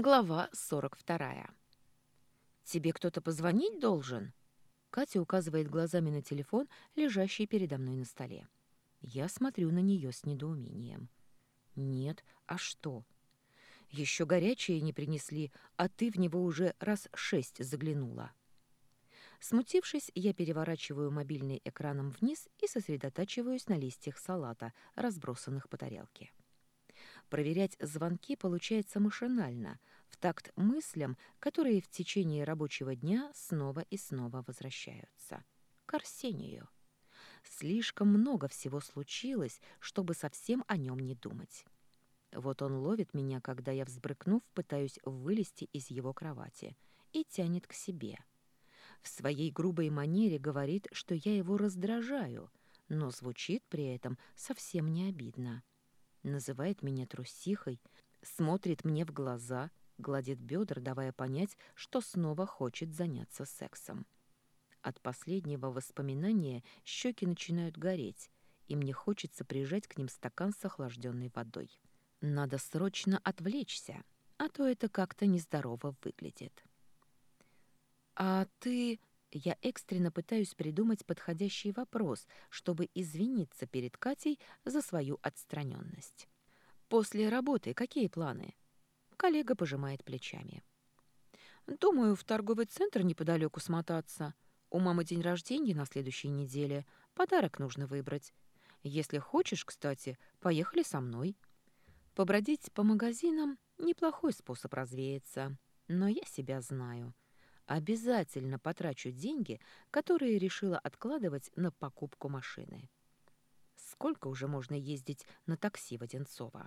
Глава 42. «Тебе кто-то позвонить должен?» Катя указывает глазами на телефон, лежащий передо мной на столе. Я смотрю на нее с недоумением. «Нет, а что? Еще горячее не принесли, а ты в него уже раз 6 заглянула». Смутившись, я переворачиваю мобильный экраном вниз и сосредотачиваюсь на листьях салата, разбросанных по тарелке. Проверять звонки получается машинально, в такт мыслям, которые в течение рабочего дня снова и снова возвращаются. К Арсению. Слишком много всего случилось, чтобы совсем о нем не думать. Вот он ловит меня, когда я, взбрыкнув, пытаюсь вылезти из его кровати, и тянет к себе. В своей грубой манере говорит, что я его раздражаю, но звучит при этом совсем не обидно. Называет меня трусихой, смотрит мне в глаза, гладит бедра, давая понять, что снова хочет заняться сексом. От последнего воспоминания щеки начинают гореть, и мне хочется прижать к ним стакан с охлажденной водой. Надо срочно отвлечься, а то это как-то нездорово выглядит. «А ты...» Я экстренно пытаюсь придумать подходящий вопрос, чтобы извиниться перед Катей за свою отстраненность. «После работы какие планы?» Коллега пожимает плечами. «Думаю, в торговый центр неподалеку смотаться. У мамы день рождения на следующей неделе. Подарок нужно выбрать. Если хочешь, кстати, поехали со мной. Побродить по магазинам — неплохой способ развеяться. Но я себя знаю. Обязательно потрачу деньги, которые решила откладывать на покупку машины. Сколько уже можно ездить на такси в Одинцово?»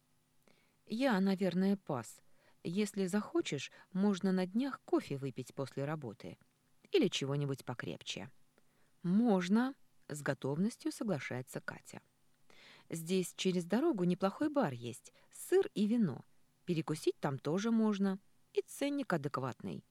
«Я, наверное, пас. Если захочешь, можно на днях кофе выпить после работы. Или чего-нибудь покрепче». «Можно», — с готовностью соглашается Катя. «Здесь через дорогу неплохой бар есть, сыр и вино. Перекусить там тоже можно. И ценник адекватный».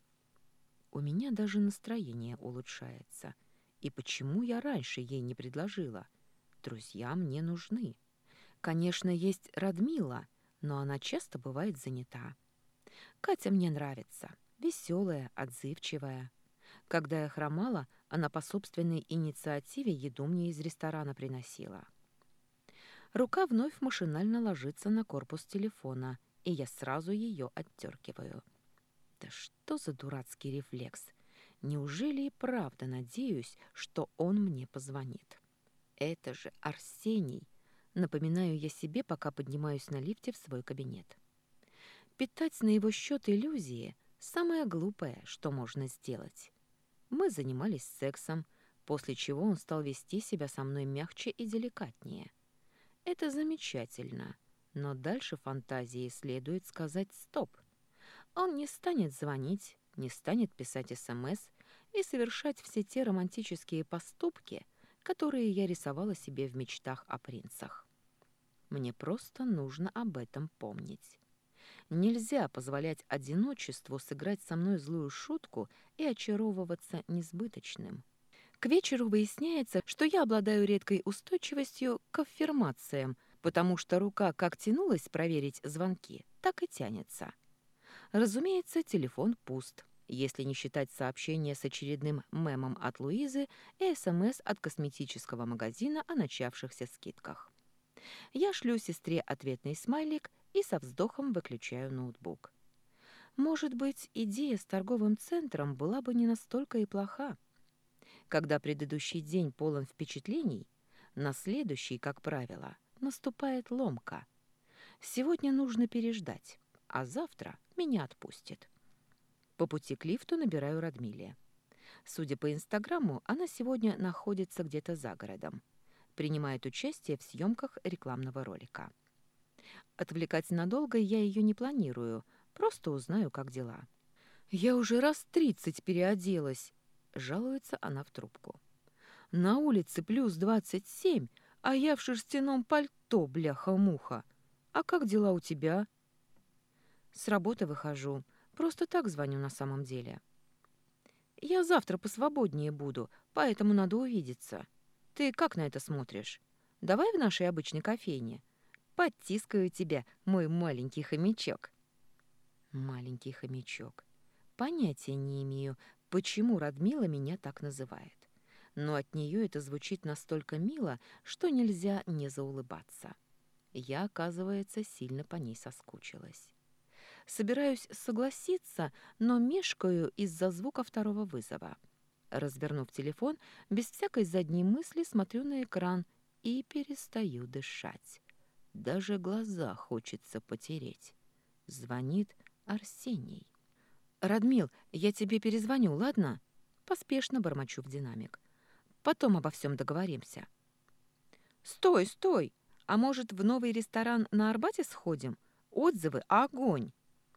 У меня даже настроение улучшается. И почему я раньше ей не предложила? Друзья мне нужны. Конечно, есть Радмила, но она часто бывает занята. Катя мне нравится. Веселая, отзывчивая. Когда я хромала, она по собственной инициативе еду мне из ресторана приносила. Рука вновь машинально ложится на корпус телефона, и я сразу ее отдергиваю. Да что за дурацкий рефлекс? Неужели и правда надеюсь, что он мне позвонит? Это же Арсений. Напоминаю я себе, пока поднимаюсь на лифте в свой кабинет. Питать на его счет иллюзии — самое глупое, что можно сделать. Мы занимались сексом, после чего он стал вести себя со мной мягче и деликатнее. Это замечательно, но дальше фантазии следует сказать «стоп». Он не станет звонить, не станет писать СМС и совершать все те романтические поступки, которые я рисовала себе в мечтах о принцах. Мне просто нужно об этом помнить. Нельзя позволять одиночеству сыграть со мной злую шутку и очаровываться несбыточным. К вечеру выясняется, что я обладаю редкой устойчивостью к аффирмациям, потому что рука как тянулась проверить звонки, так и тянется. Разумеется, телефон пуст, если не считать сообщения с очередным мемом от Луизы и СМС от косметического магазина о начавшихся скидках. Я шлю сестре ответный смайлик и со вздохом выключаю ноутбук. Может быть, идея с торговым центром была бы не настолько и плоха. Когда предыдущий день полон впечатлений, на следующий, как правило, наступает ломка. Сегодня нужно переждать, а завтра меня отпустит. По пути к лифту набираю Радмиле. Судя по Инстаграму, она сегодня находится где-то за городом. Принимает участие в съемках рекламного ролика. Отвлекать надолго я ее не планирую, просто узнаю, как дела. «Я уже раз 30 переоделась», — жалуется она в трубку. «На улице плюс 27, а я в шерстяном пальто, бляха-муха. А как дела у тебя?» «С работы выхожу. Просто так звоню на самом деле». «Я завтра посвободнее буду, поэтому надо увидеться. Ты как на это смотришь? Давай в нашей обычной кофейне. Подтискаю тебя, мой маленький хомячок». Маленький хомячок. Понятия не имею, почему Радмила меня так называет. Но от нее это звучит настолько мило, что нельзя не заулыбаться. Я, оказывается, сильно по ней соскучилась. Собираюсь согласиться, но мешкаю из-за звука второго вызова. Развернув телефон, без всякой задней мысли смотрю на экран и перестаю дышать. Даже глаза хочется потереть. Звонит Арсений. «Радмил, я тебе перезвоню, ладно?» Поспешно бормочу в динамик. «Потом обо всем договоримся». «Стой, стой! А может, в новый ресторан на Арбате сходим? Отзывы — огонь!»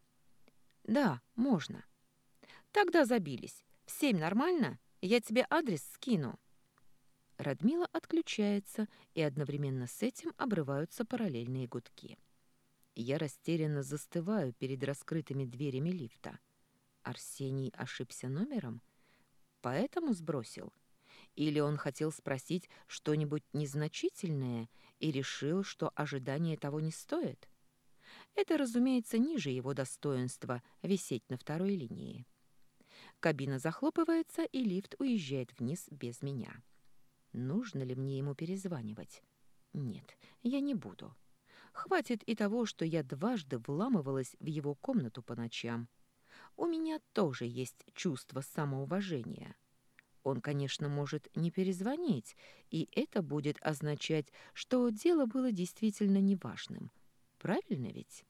«Да, можно». «Тогда забились. В 7 нормально? Я тебе адрес скину». Радмила отключается, и одновременно с этим обрываются параллельные гудки. Я растерянно застываю перед раскрытыми дверями лифта. Арсений ошибся номером? Поэтому сбросил? Или он хотел спросить что-нибудь незначительное и решил, что ожидание того не стоит? Это, разумеется, ниже его достоинства висеть на второй линии. Кабина захлопывается, и лифт уезжает вниз без меня. Нужно ли мне ему перезванивать? Нет, я не буду. Хватит и того, что я дважды вламывалась в его комнату по ночам. У меня тоже есть чувство самоуважения. Он, конечно, может не перезвонить, и это будет означать, что дело было действительно неважным. Правильно ведь?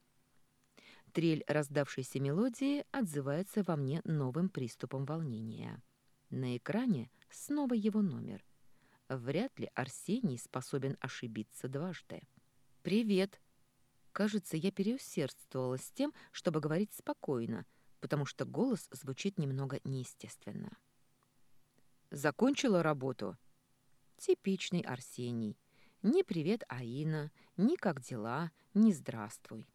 Трель раздавшейся мелодии отзывается во мне новым приступом волнения. На экране снова его номер. Вряд ли Арсений способен ошибиться дважды. «Привет!» Кажется, я переусердствовала с тем, чтобы говорить спокойно, потому что голос звучит немного неестественно. «Закончила работу?» Типичный Арсений. Ни «привет, Аина», ни «как дела», ни «здравствуй».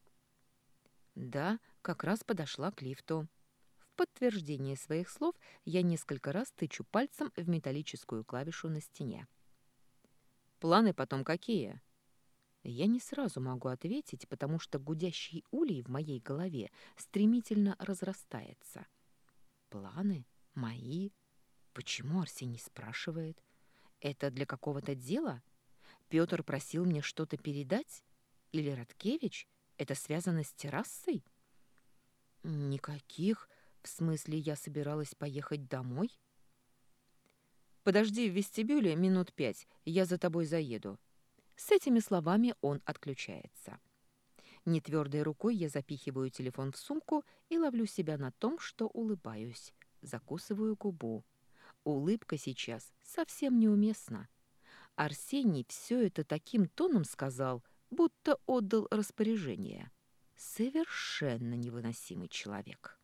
Да, как раз подошла к лифту. В подтверждение своих слов я несколько раз тычу пальцем в металлическую клавишу на стене. «Планы потом какие?» Я не сразу могу ответить, потому что гудящий улей в моей голове стремительно разрастается. Планы? Мои? Почему Арсений спрашивает? Это для какого-то дела? Пётр просил мне что-то передать? Или Радкевич? Это связано с террасой? Никаких. В смысле, я собиралась поехать домой? Подожди в вестибюле минут 5, я за тобой заеду. С этими словами он отключается. Нетвёрдой рукой я запихиваю телефон в сумку и ловлю себя на том, что улыбаюсь. Закусываю губу. Улыбка сейчас совсем неуместна. Арсений все это таким тоном сказал, будто отдал распоряжение. Совершенно невыносимый человек.